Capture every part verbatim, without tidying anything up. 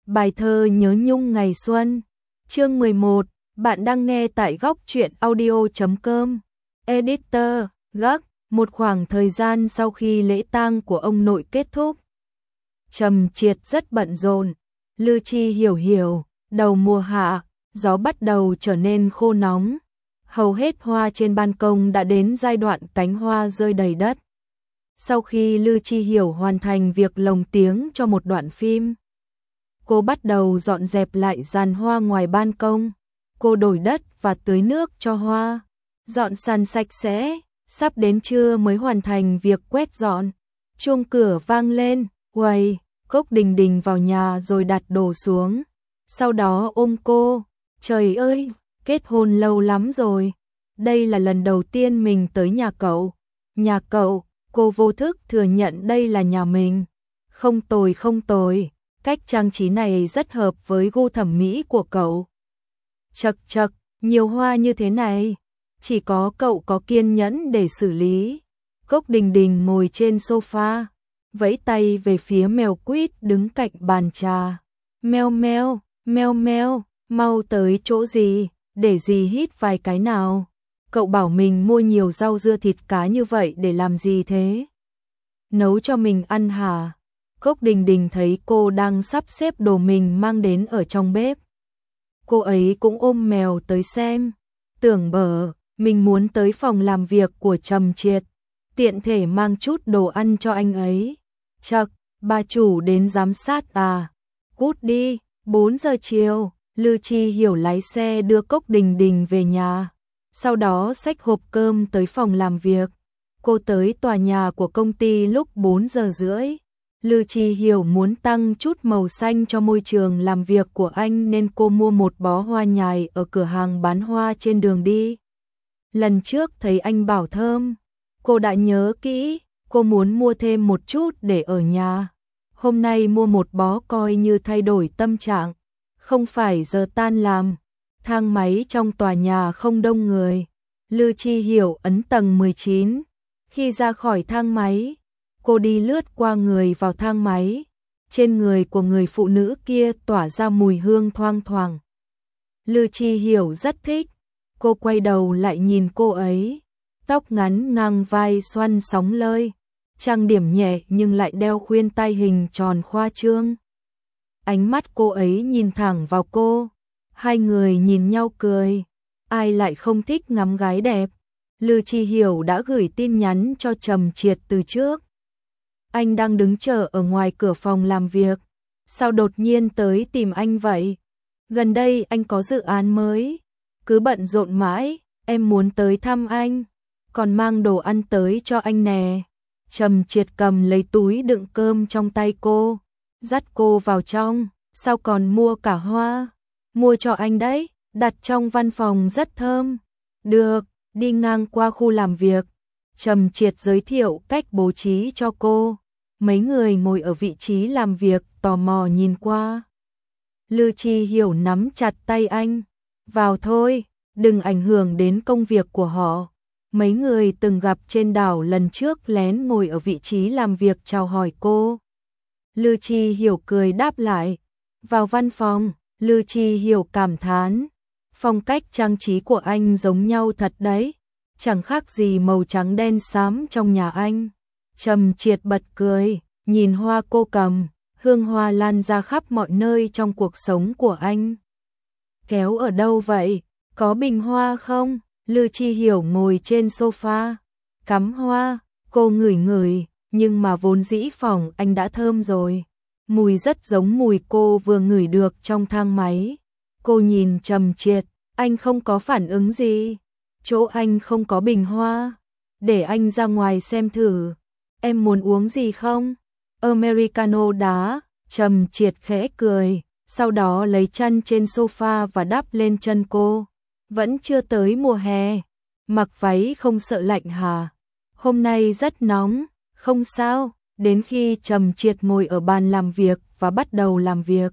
Bài thơ nhớ nhung ngày xuân. Chương mười một, bạn đang nghe tại góc truyện audio chấm com. Editor, gác, một khoảng thời gian sau khi lễ tang của ông nội kết thúc. Trầm Triệt rất bận rộn, Lư Chi hiểu hiểu, đầu mùa hạ, gió bắt đầu trở nên khô nóng. Hầu hết hoa trên ban công đã đến giai đoạn cánh hoa rơi đầy đất. Sau khi Lư Chi hiểu hoàn thành việc lồng tiếng cho một đoạn phim, cô bắt đầu dọn dẹp lại giàn hoa ngoài ban công. Cô đổi đất và tưới nước cho hoa, dọn sàn sạch sẽ, sắp đến trưa mới hoàn thành việc quét dọn. Chuông cửa vang lên, uầy, Cốc Đình Đình vào nhà rồi đặt đồ xuống. Sau đó ôm cô, trời ơi, kết hôn lâu lắm rồi. Đây là lần đầu tiên mình tới nhà cậu. Nhà cậu, cô vô thức thừa nhận đây là nhà mình. Không tồi không tồi, cách trang trí này rất hợp với gu thẩm mỹ của cậu. Chật chật, nhiều hoa như thế này, chỉ có cậu có kiên nhẫn để xử lý. Cốc Đình Đình ngồi trên sofa, vẫy tay về phía mèo quýt đứng cạnh bàn trà. Meo meo, meo meo, mau tới chỗ gì, để gì hít vài cái nào. Cậu bảo mình mua nhiều rau dưa thịt cá như vậy để làm gì thế? Nấu cho mình ăn hả? Cốc Đình Đình thấy cô đang sắp xếp đồ mình mang đến ở trong bếp. Cô ấy cũng ôm mèo tới xem. Tưởng bở, mình muốn tới phòng làm việc của Trầm Triệt, tiện thể mang chút đồ ăn cho anh ấy. Chậc, bà chủ đến giám sát à? Cút đi, bốn giờ chiều, Lư Chi hiểu lái xe đưa Cốc Đình Đình về nhà. Sau đó xách hộp cơm tới phòng làm việc. Cô tới tòa nhà của công ty lúc bốn giờ rưỡi. Lư Chi hiểu muốn tăng chút màu xanh cho môi trường làm việc của anh nên cô mua một bó hoa nhài ở cửa hàng bán hoa trên đường đi. Lần trước thấy anh bảo thơm, cô đã nhớ kỹ, cô muốn mua thêm một chút để ở nhà. Hôm nay mua một bó coi như thay đổi tâm trạng, không phải giờ tan làm. Thang máy trong tòa nhà không đông người. Lư Chi hiểu ấn tầng mười chín. Khi ra khỏi thang máy, cô đi lướt qua người vào thang máy. Trên người của người phụ nữ kia tỏa ra mùi hương thoang thoảng. Lư Chi hiểu rất thích. Cô quay đầu lại nhìn cô ấy. Tóc ngắn ngang vai xoăn sóng lơi, trang điểm nhẹ nhưng lại đeo khuyên tai hình tròn khoa trương. Ánh mắt cô ấy nhìn thẳng vào cô. Hai người nhìn nhau cười. Ai lại không thích ngắm gái đẹp? Lư Chi hiểu đã gửi tin nhắn cho Trầm Triệt từ trước. Anh đang đứng chờ ở ngoài cửa phòng làm việc. Sao đột nhiên tới tìm anh vậy? Gần đây anh có dự án mới. Cứ bận rộn mãi, em muốn tới thăm anh. Còn mang đồ ăn tới cho anh nè. Trầm Triệt cầm lấy túi đựng cơm trong tay cô, dắt cô vào trong. Sao còn mua cả hoa? Mua cho anh đấy, đặt trong văn phòng rất thơm. Được, đi ngang qua khu làm việc, Trầm Triệt giới thiệu cách bố trí cho cô. Mấy người ngồi ở vị trí làm việc tò mò nhìn qua. Lư Chi hiểu nắm chặt tay anh. Vào thôi, đừng ảnh hưởng đến công việc của họ. Mấy người từng gặp trên đảo lần trước lén ngồi ở vị trí làm việc chào hỏi cô. Lư Chi hiểu cười đáp lại. Vào văn phòng, Lư Chi hiểu cảm thán. Phong cách trang trí của anh giống nhau thật đấy. Chẳng khác gì màu trắng đen xám trong nhà anh. Trầm Triệt bật cười, nhìn hoa cô cầm, hương hoa lan ra khắp mọi nơi trong cuộc sống của anh. Kéo ở đâu vậy? Có bình hoa không? Lư Chi hiểu ngồi trên sofa, cắm hoa, cô ngửi ngửi, nhưng mà vốn dĩ phòng anh đã thơm rồi. Mùi rất giống mùi cô vừa ngửi được trong thang máy. Cô nhìn Trầm Triệt, anh không có phản ứng gì. Chỗ anh không có bình hoa. Để anh ra ngoài xem thử. Em muốn uống gì không? Americano đá. Trầm Triệt khẽ cười, sau đó lấy chăn trên sofa và đắp lên chân cô. Vẫn chưa tới mùa hè, mặc váy không sợ lạnh hả? Hôm nay rất nóng, không sao. Đến khi Trầm Triệt ngồi ở bàn làm việc và bắt đầu làm việc,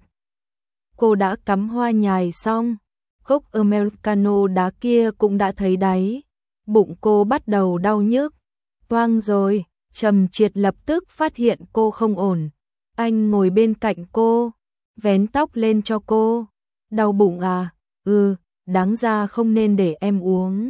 cô đã cắm hoa nhài xong. Cốc Americano đá kia cũng đã thấy đáy. Bụng cô bắt đầu đau nhức. Toang rồi, Trầm Triệt lập tức phát hiện cô không ổn. Anh ngồi bên cạnh cô, vén tóc lên cho cô. Đau bụng à? Ừ, đáng ra không nên để em uống.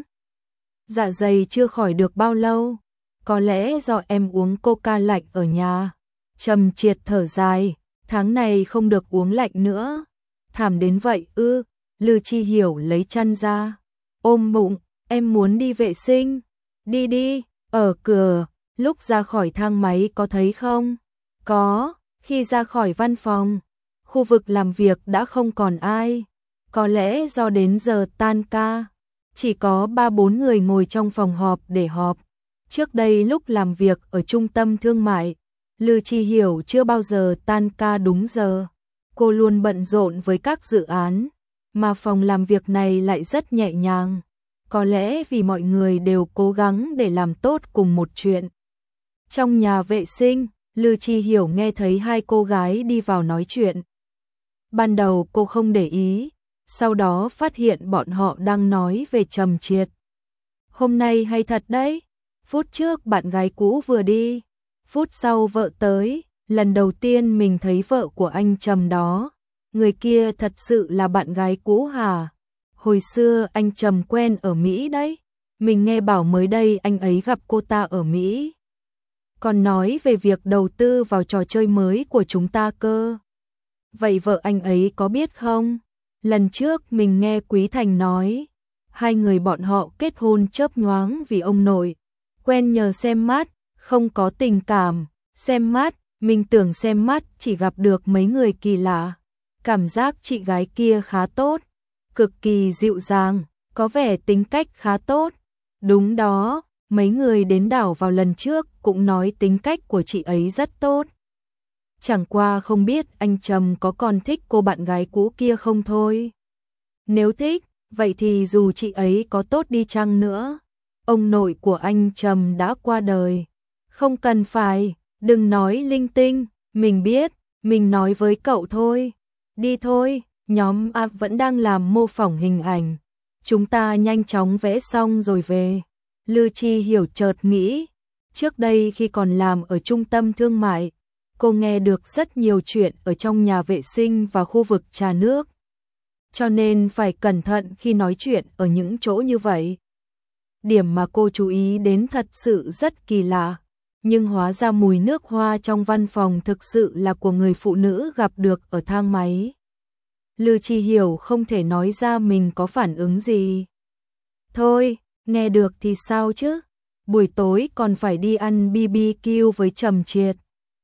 Dạ dày chưa khỏi được bao lâu, có lẽ do em uống coca lạnh ở nhà. Trầm Triệt thở dài, tháng này không được uống lạnh nữa. Thảm đến vậy ư? Lư Chi Hiểu lấy chăn ra, ôm bụng, em muốn đi vệ sinh. Đi đi, ở cửa, lúc ra khỏi thang máy có thấy không? Có, khi ra khỏi văn phòng, khu vực làm việc đã không còn ai. Có lẽ do đến giờ tan ca, chỉ có ba bốn người ngồi trong phòng họp để họp. Trước đây lúc làm việc ở trung tâm thương mại, Lư Chi Hiểu chưa bao giờ tan ca đúng giờ. Cô luôn bận rộn với các dự án, mà phòng làm việc này lại rất nhẹ nhàng. Có lẽ vì mọi người đều cố gắng để làm tốt cùng một chuyện. Trong nhà vệ sinh, Lư Chi Hiểu nghe thấy hai cô gái đi vào nói chuyện. Ban đầu cô không để ý, sau đó phát hiện bọn họ đang nói về Trầm Triệt. Hôm nay hay thật đấy, phút trước bạn gái cũ vừa đi, phút sau vợ tới, lần đầu tiên mình thấy vợ của anh Trầm đó. Người kia thật sự là bạn gái cũ hả? Hồi xưa anh Trầm quen ở Mỹ đấy, mình nghe bảo mới đây anh ấy gặp cô ta ở Mỹ. Còn nói về việc đầu tư vào trò chơi mới của chúng ta cơ. Vậy vợ anh ấy có biết không? Lần trước mình nghe Quý Thành nói, hai người bọn họ kết hôn chớp nhoáng vì ông nội. Quen nhờ xem mắt, không có tình cảm. Xem mắt, mình tưởng xem mắt chỉ gặp được mấy người kỳ lạ. Cảm giác chị gái kia khá tốt, cực kỳ dịu dàng, có vẻ tính cách khá tốt. Đúng đó, mấy người đến đảo vào lần trước cũng nói tính cách của chị ấy rất tốt. Chẳng qua không biết anh Trầm có còn thích cô bạn gái cũ kia không thôi. Nếu thích, vậy thì dù chị ấy có tốt đi chăng nữa, ông nội của anh Trầm đã qua đời. Không cần phải, đừng nói linh tinh, mình biết, mình nói với cậu thôi. Đi thôi, nhóm A vẫn đang làm mô phỏng hình ảnh. Chúng ta nhanh chóng vẽ xong rồi về. Lư Chi Hiểu chợt nghĩ, trước đây khi còn làm ở trung tâm thương mại, cô nghe được rất nhiều chuyện ở trong nhà vệ sinh và khu vực trà nước. Cho nên phải cẩn thận khi nói chuyện ở những chỗ như vậy. Điểm mà cô chú ý đến thật sự rất kỳ lạ, nhưng hóa ra mùi nước hoa trong văn phòng thực sự là của người phụ nữ gặp được ở thang máy. Lư Chi Hiểu không thể nói ra mình có phản ứng gì. Thôi, nghe được thì sao chứ? Buổi tối còn phải đi ăn bê bê kiu với Trầm Triệt.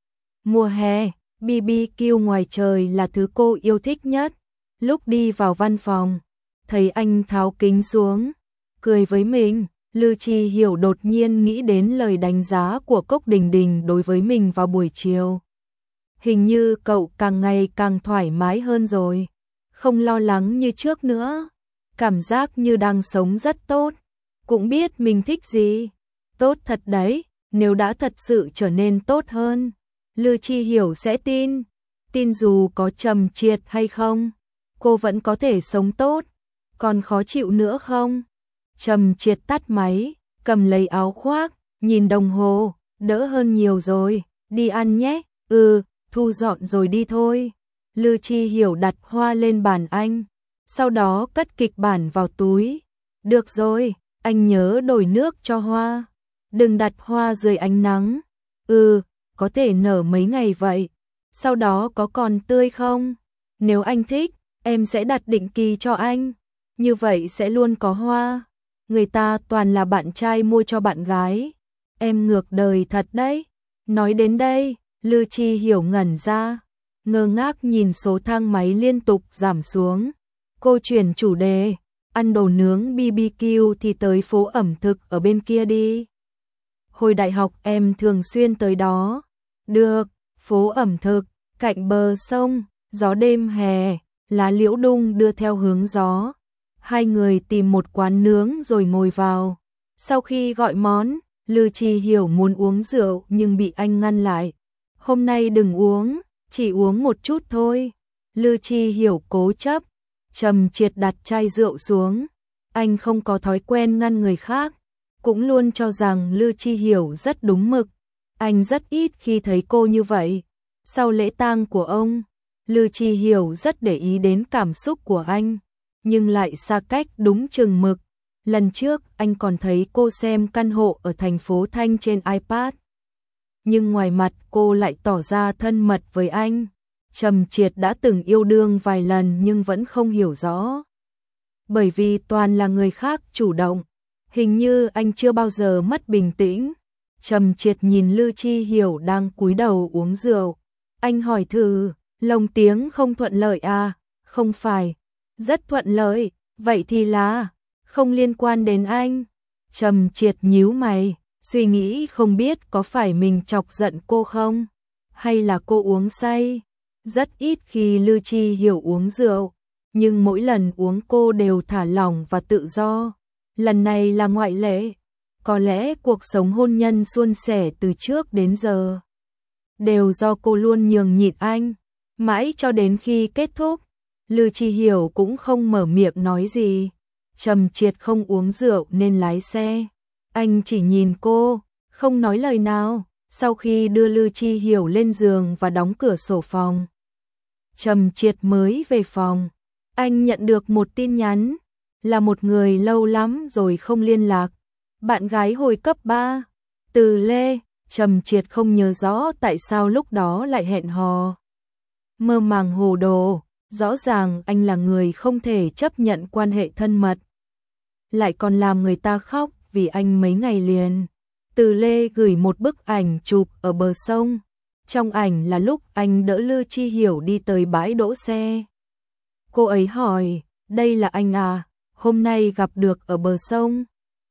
Mùa hè, bê bê kiu ngoài trời là thứ cô yêu thích nhất. Lúc đi vào văn phòng, thấy anh tháo kính xuống, cười với mình. Lư Chi Hiểu đột nhiên nghĩ đến lời đánh giá của Cốc Đình Đình đối với mình vào buổi chiều. Hình như cậu càng ngày càng thoải mái hơn rồi, không lo lắng như trước nữa, cảm giác như đang sống rất tốt, cũng biết mình thích gì. Tốt thật đấy, nếu đã thật sự trở nên tốt hơn, Lư Chi Hiểu sẽ tin, tin dù có Trầm Triệt hay không, cô vẫn có thể sống tốt. Còn khó chịu nữa không? Trầm Triệt tắt máy, cầm lấy áo khoác, nhìn đồng hồ, đỡ hơn nhiều rồi, đi ăn nhé. Ừ, thu dọn rồi đi thôi. Lư Chi Hiểu đặt hoa lên bàn anh, sau đó cất kịch bản vào túi. Được rồi, anh nhớ đổi nước cho hoa, đừng đặt hoa dưới ánh nắng. Ừ, có thể nở mấy ngày vậy, sau đó có còn tươi không? Nếu anh thích, em sẽ đặt định kỳ cho anh, như vậy sẽ luôn có hoa. Người ta toàn là bạn trai mua cho bạn gái, em ngược đời thật đấy. Nói đến đây, Lư Chi Hiểu ngẩn ra, ngơ ngác nhìn số thang máy liên tục giảm xuống. Cô chuyển chủ đề, ăn đồ nướng bê bê kiu thì tới phố ẩm thực ở bên kia đi. Hồi đại học em thường xuyên tới đó. Được, phố ẩm thực, cạnh bờ sông, gió đêm hè, lá liễu đung đưa theo hướng gió. Hai người tìm một quán nướng rồi ngồi vào. Sau khi gọi món, Lư Chi Hiểu muốn uống rượu nhưng bị anh ngăn lại. Hôm nay đừng uống, chỉ uống một chút thôi. Lư Chi Hiểu cố chấp. Trầm Triệt đặt chai rượu xuống. Anh không có thói quen ngăn người khác, cũng luôn cho rằng Lư Chi Hiểu rất đúng mực. Anh rất ít khi thấy cô như vậy. Sau lễ tang của ông, Lư Chi Hiểu rất để ý đến cảm xúc của anh, nhưng lại xa cách đúng chừng mực. Lần trước anh còn thấy cô xem căn hộ ở thành phố Thanh trên iPad. Nhưng ngoài mặt cô lại tỏ ra thân mật với anh. Trầm Triệt đã từng yêu đương vài lần nhưng vẫn không hiểu rõ. Bởi vì toàn là người khác chủ động, hình như anh chưa bao giờ mất bình tĩnh. Trầm Triệt nhìn Lư Chi Hiểu đang cúi đầu uống rượu. Anh hỏi thử, lồng tiếng không thuận lợi à? Không phải, rất thuận lợi, vậy thì là không liên quan đến anh. Trầm Triệt nhíu mày, suy nghĩ không biết có phải mình chọc giận cô không, hay là cô uống say. Rất ít khi Lư Chi Hiểu uống rượu, nhưng mỗi lần uống cô đều thả lỏng và tự do. Lần này là ngoại lệ. Có lẽ cuộc sống hôn nhân suôn sẻ từ trước đến giờ đều do cô luôn nhường nhịn anh, mãi cho đến khi kết thúc. Lư Chi Hiểu cũng không mở miệng nói gì. Trầm Triệt không uống rượu nên lái xe. Anh chỉ nhìn cô, không nói lời nào. Sau khi đưa Lư Chi Hiểu lên giường và đóng cửa sổ phòng, Trầm Triệt mới về phòng. Anh nhận được một tin nhắn, là một người lâu lắm rồi không liên lạc. Bạn gái hồi cấp ba, Từ Lê. Trầm Triệt không nhớ rõ tại sao lúc đó lại hẹn hò. Mơ màng hồ đồ, rõ ràng anh là người không thể chấp nhận quan hệ thân mật, lại còn làm người ta khóc vì anh mấy ngày liền. Từ Lê gửi một bức ảnh chụp ở bờ sông. Trong ảnh là lúc anh đỡ Lư Chi Hiểu đi tới bãi đỗ xe. Cô ấy hỏi, đây là anh à, hôm nay gặp được ở bờ sông.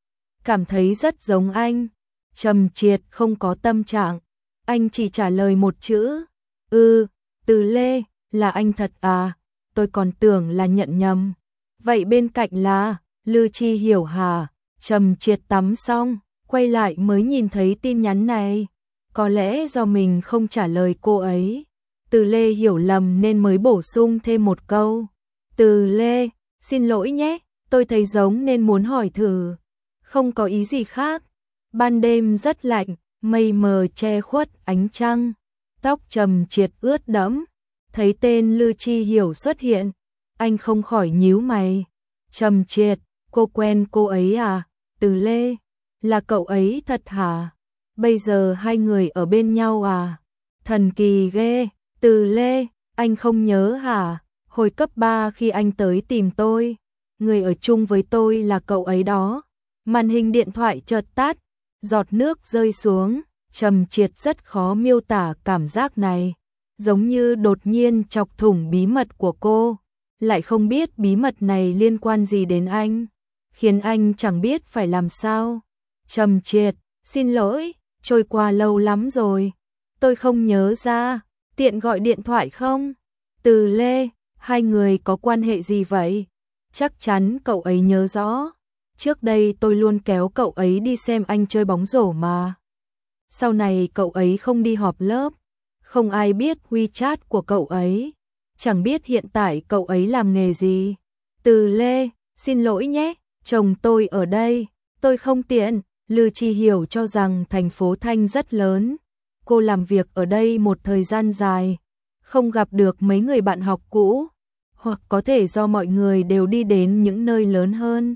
Cảm thấy rất giống anh. Trầm Triệt không có tâm trạng, anh chỉ trả lời một chữ, ừ. Từ Lê, là anh thật à, tôi còn tưởng là nhận nhầm. Vậy bên cạnh là Lư Chi Hiểu hả? Trầm Triệt tắm xong, quay lại mới nhìn thấy tin nhắn này. Có lẽ do mình không trả lời cô ấy, Từ Lê hiểu lầm nên mới bổ sung thêm một câu. Từ Lê, xin lỗi nhé, tôi thấy giống nên muốn hỏi thử. Không có ý gì khác. Ban đêm rất lạnh, mây mờ che khuất ánh trăng. Tóc Trầm Triệt ướt đẫm. Thấy tên Lư Chi Hiểu xuất hiện, anh không khỏi nhíu mày. Trầm Triệt, cô quen cô ấy à? Từ Lê, là cậu ấy thật hả? Bây giờ hai người ở bên nhau à? Thần kỳ ghê. Từ Lê, anh không nhớ hả? Hồi cấp ba khi anh tới tìm tôi, người ở chung với tôi là cậu ấy đó. Màn hình điện thoại chợt tắt, giọt nước rơi xuống. Trầm Triệt rất khó miêu tả cảm giác này, giống như đột nhiên chọc thủng bí mật của cô, lại không biết bí mật này liên quan gì đến anh, khiến anh chẳng biết phải làm sao. Trầm Triệt, xin lỗi, trôi qua lâu lắm rồi, tôi không nhớ ra, tiện gọi điện thoại không? Từ Lê, hai người có quan hệ gì vậy? Chắc chắn cậu ấy nhớ rõ, trước đây tôi luôn kéo cậu ấy đi xem anh chơi bóng rổ mà. Sau này cậu ấy không đi họp lớp, không ai biết WeChat của cậu ấy, chẳng biết hiện tại cậu ấy làm nghề gì. Từ Lê, xin lỗi nhé, chồng tôi ở đây, tôi không tiện. Lư Chi Hiểu cho rằng thành phố Thanh rất lớn, cô làm việc ở đây một thời gian dài, không gặp được mấy người bạn học cũ, hoặc có thể do mọi người đều đi đến những nơi lớn hơn,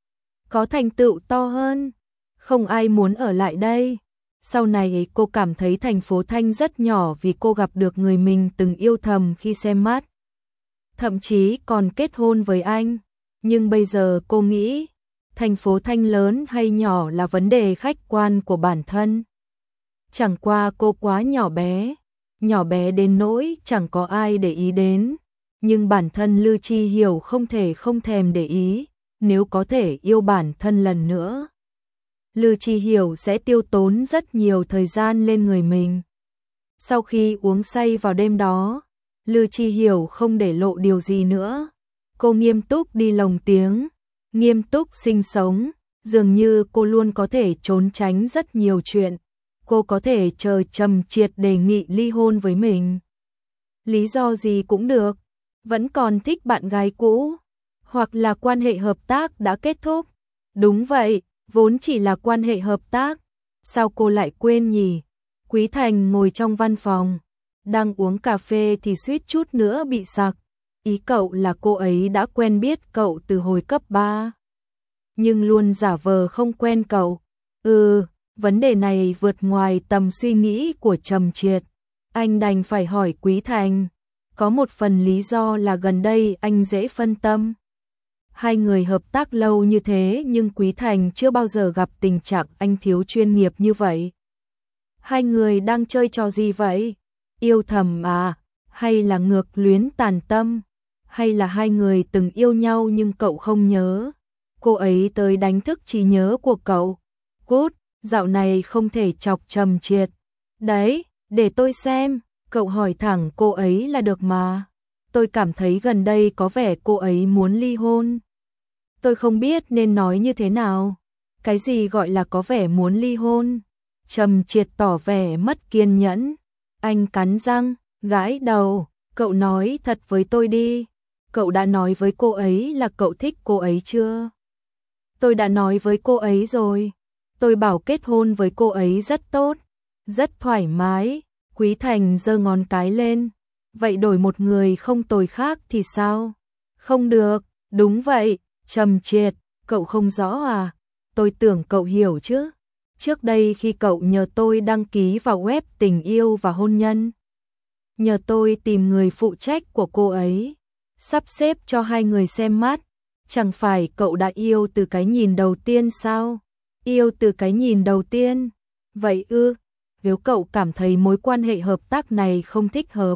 có thành tựu to hơn, không ai muốn ở lại đây. Sau này cô cảm thấy thành phố Thanh rất nhỏ vì cô gặp được người mình từng yêu thầm khi xem mắt, thậm chí còn kết hôn với anh. Nhưng bây giờ cô nghĩ, thành phố Thanh lớn hay nhỏ là vấn đề khách quan của bản thân. Chẳng qua cô quá nhỏ bé, nhỏ bé đến nỗi chẳng có ai để ý đến. Nhưng bản thân Lư Chi Hiểu không thể không thèm để ý, nếu có thể yêu bản thân lần nữa, Lư Chi Hiểu sẽ tiêu tốn rất nhiều thời gian lên người mình. Sau khi uống say vào đêm đó, Lư Chi Hiểu không để lộ điều gì nữa. Cô nghiêm túc đi lồng tiếng, nghiêm túc sinh sống, dường như cô luôn có thể trốn tránh rất nhiều chuyện. Cô có thể chờ Trầm Triệt đề nghị ly hôn với mình, lý do gì cũng được, vẫn còn thích bạn gái cũ, hoặc là quan hệ hợp tác đã kết thúc. Đúng vậy, vốn chỉ là quan hệ hợp tác, sao cô lại quên nhỉ? Quý Thành ngồi trong văn phòng, đang uống cà phê thì suýt chút nữa bị sặc. Ý cậu là cô ấy đã quen biết cậu từ hồi cấp ba, nhưng luôn giả vờ không quen cậu. Ừ, vấn đề này vượt ngoài tầm suy nghĩ của Trầm Triệt. Anh đành phải hỏi Quý Thành. Có một phần lý do là gần đây anh dễ phân tâm. Hai người hợp tác lâu như thế nhưng Quý Thành chưa bao giờ gặp tình trạng anh thiếu chuyên nghiệp như vậy. Hai người đang chơi trò gì vậy? Yêu thầm à? Hay là ngược luyến tàn tâm? Hay là hai người từng yêu nhau nhưng cậu không nhớ? Cô ấy tới đánh thức trí nhớ của cậu. Cút, dạo này không thể chọc Trầm Triệt. Đấy, để tôi xem, cậu hỏi thẳng cô ấy là được mà. Tôi cảm thấy gần đây có vẻ cô ấy muốn ly hôn. Tôi không biết nên nói như thế nào. Cái gì gọi là có vẻ muốn ly hôn? Trầm Triệt tỏ vẻ mất kiên nhẫn. Anh cắn răng, gãi đầu. Cậu nói thật với tôi đi. Cậu đã nói với cô ấy là cậu thích cô ấy chưa? Tôi đã nói với cô ấy rồi. Tôi bảo kết hôn với cô ấy rất tốt, rất thoải mái. Quý Thành giơ ngón cái lên. Vậy đổi một người không tồi khác thì sao? Không được, đúng vậy. Trầm Triệt, cậu không rõ à? Tôi tưởng cậu hiểu chứ. Trước đây khi cậu nhờ tôi đăng ký vào web tình yêu và hôn nhân, nhờ tôi tìm người phụ trách của cô ấy, sắp xếp cho hai người xem mắt, chẳng phải cậu đã yêu từ cái nhìn đầu tiên sao? Yêu từ cái nhìn đầu tiên? Vậy ư? Nếu cậu cảm thấy mối quan hệ hợp tác này không thích hợp,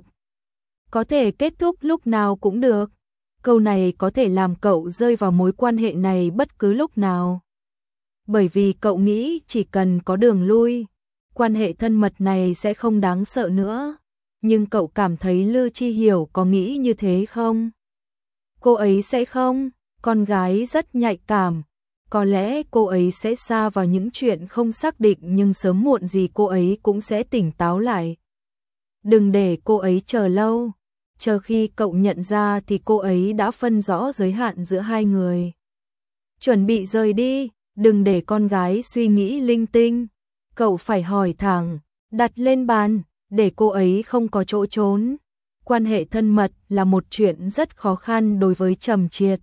có thể kết thúc lúc nào cũng được. Câu này có thể làm cậu rơi vào mối quan hệ này bất cứ lúc nào. Bởi vì cậu nghĩ chỉ cần có đường lui, quan hệ thân mật này sẽ không đáng sợ nữa. Nhưng cậu cảm thấy Lư Chi Hiểu có nghĩ như thế không? Cô ấy sẽ không, con gái rất nhạy cảm. Có lẽ cô ấy sẽ sa vào những chuyện không xác định nhưng sớm muộn gì cô ấy cũng sẽ tỉnh táo lại. Đừng để cô ấy chờ lâu. Chờ khi cậu nhận ra thì cô ấy đã phân rõ giới hạn giữa hai người. Chuẩn bị rời đi, đừng để con gái suy nghĩ linh tinh. Cậu phải hỏi thẳng, đặt lên bàn, để cô ấy không có chỗ trốn. Quan hệ thân mật là một chuyện rất khó khăn đối với Trầm Triệt.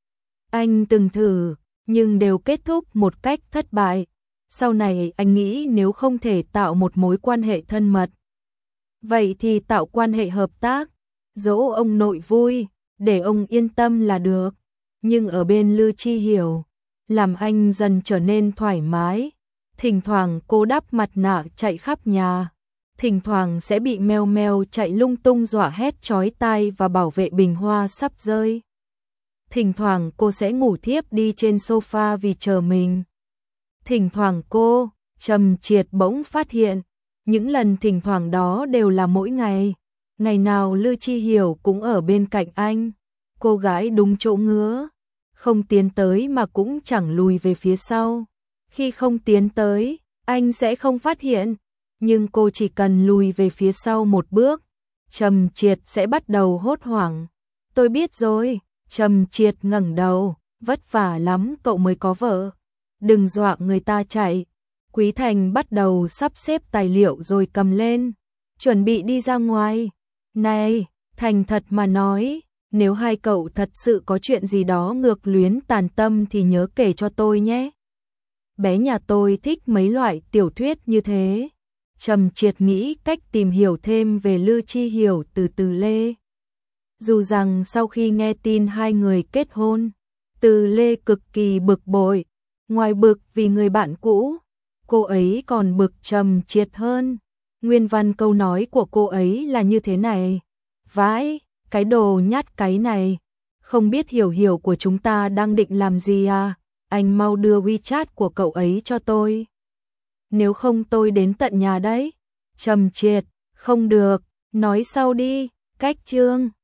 Anh từng thử, nhưng đều kết thúc một cách thất bại. Sau này anh nghĩ nếu không thể tạo một mối quan hệ thân mật, vậy thì tạo quan hệ hợp tác, dỗ ông nội vui, để ông yên tâm là được. Nhưng ở bên Lư Chi Hiểu, làm anh dần trở nên thoải mái. Thỉnh thoảng cô đắp mặt nạ chạy khắp nhà, thỉnh thoảng sẽ bị meo meo chạy lung tung dọa hét chói tai và bảo vệ bình hoa sắp rơi. Thỉnh thoảng cô sẽ ngủ thiếp đi trên sofa vì chờ mình. Thỉnh thoảng cô, Trầm Triệt bỗng phát hiện, những lần thỉnh thoảng đó đều là mỗi ngày. Ngày nào Lư Chi Hiểu cũng ở bên cạnh anh. Cô gái đúng chỗ ngứa, không tiến tới mà cũng chẳng lùi về phía sau. Khi không tiến tới, anh sẽ không phát hiện, nhưng cô chỉ cần lùi về phía sau một bước, Trầm Triệt sẽ bắt đầu hốt hoảng. Tôi biết rồi. Trầm Triệt ngẩng đầu, vất vả lắm cậu mới có vợ. Đừng dọa người ta chạy. Quý Thành bắt đầu sắp xếp tài liệu rồi cầm lên, chuẩn bị đi ra ngoài. Này, thành thật mà nói, nếu hai cậu thật sự có chuyện gì đó ngược luyến tàn tâm thì nhớ kể cho tôi nhé. Bé nhà tôi thích mấy loại tiểu thuyết như thế. Trầm Triệt nghĩ cách tìm hiểu thêm về Lư Chi Hiểu từ Từ Lê. Dù rằng sau khi nghe tin hai người kết hôn, Từ Lê cực kỳ bực bội. Ngoài bực vì người bạn cũ, cô ấy còn bực Trầm Triệt hơn. Nguyên văn câu nói của cô ấy là như thế này: vãi, cái đồ nhát cái này, không biết Hiểu Hiểu của chúng ta đang định làm gì à? Anh mau đưa WeChat của cậu ấy cho tôi. Nếu không tôi đến tận nhà đấy. Trầm Triệt, không được, nói sau đi. Cách chương